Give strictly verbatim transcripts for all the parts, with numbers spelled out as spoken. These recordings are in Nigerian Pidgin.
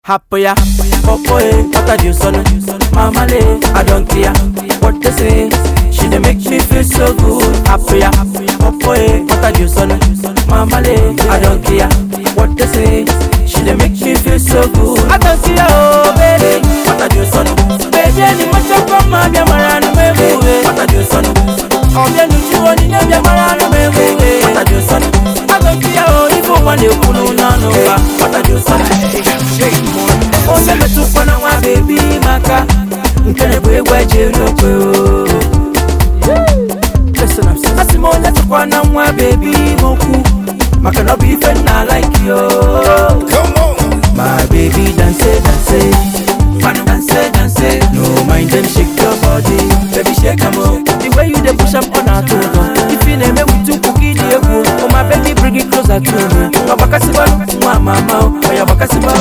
Happya, popoe, what a do son, mama lay, I don't care what they say. She dey make me feel so good. Happya, popoe, what a do son, mama lay, I don't care what they say. She dey make me feel so good. I don't care, oh baby, what a do son, baby, any much of come my biamara no me move. What a do son, oh bien you want in your biamara no me move. What a do son, I don't care, oh if you want you pull no no. What a do son. Oh, say me to fun and wa baby maka. Nkene bwe bwe jero bwe. Listen up, say. Asi mo le to fun and wa baby moku. Maka no be friend na like yo. Come on, my baby dance dance. Fun dance dance. No mind them shake your body, baby shake 'em up. The way you dey push 'em on our toe. If you name me we two cookie the ego. Oh my baby bring it closer to me. Ngabakasiba, mwa mama, oya bakasiba.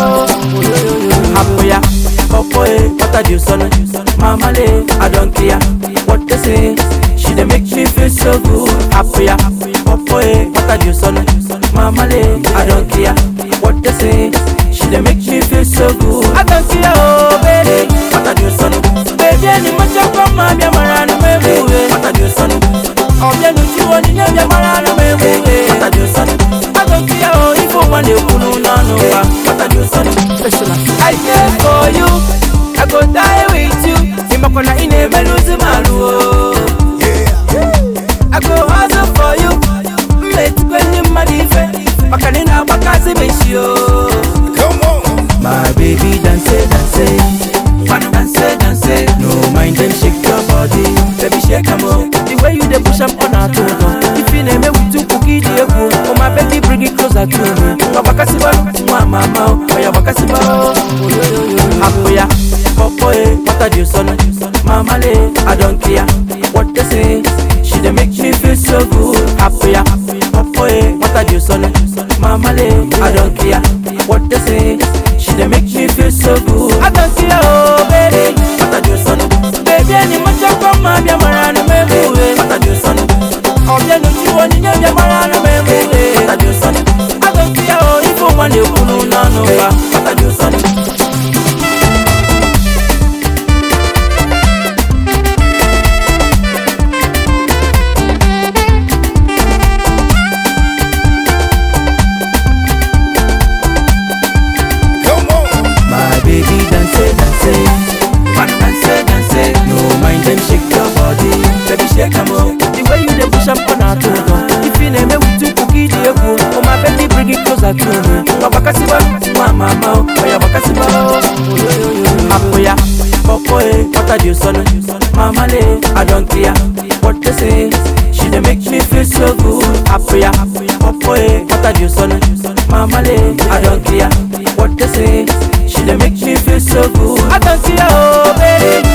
Happya, popoe, what a do son, mama lay, I don't care what they say. She dey make me feel so good. Happya, popoe, what a do son, mama lay, I don't care what they say. She dey make me feel so good. I don't care, oh baby, what a do son, baby, any much of come my biamara no me move. What a do son, oh bien you want in your biamara no me move. What a do son, I don't care, oh if you want you no no no. What a do son. I care for you, I go die with you. Imakona ine meluzi malu. yeah. I go hustle for you, mate kwenye madife. Makanina bakazi beshio. Come on, my baby dance dance, fun dance dance. No mind them shake your body, baby shake 'em up. The way you dey push 'em on our toe. If you name me we two cookie the ego. Oh my baby bring it closer to me. Ngabakasiba, mwa mama, oya bakasiba. Happya, popoe, what a do son, mama lay, I don't care what they say. She dey make me feel so good. Happya, popoe, what a do son, mama lay, I don't care what they say. She dey make me feel so good. I don't care, oh baby, what a do son, baby, any much of come my biamara no me move. What a do son, oh bien you want in your biamara no me move. What a do son, I don't care, oh if you want you no no no. What a do son. Shake 'em up. The way you dey push 'em on our toe. If you name me we two cookie the ego. Oh my baby bring it closer to me. Ngabakasiba, mwa mama, oya bakasiba. Happya, popoe, what a do son, mama lay, I don't care what they say. She dey make me feel so good. Happya, popoe, what a do son, mama lay, I don't care what they say. She dey make me feel so good. I don't care, oh baby.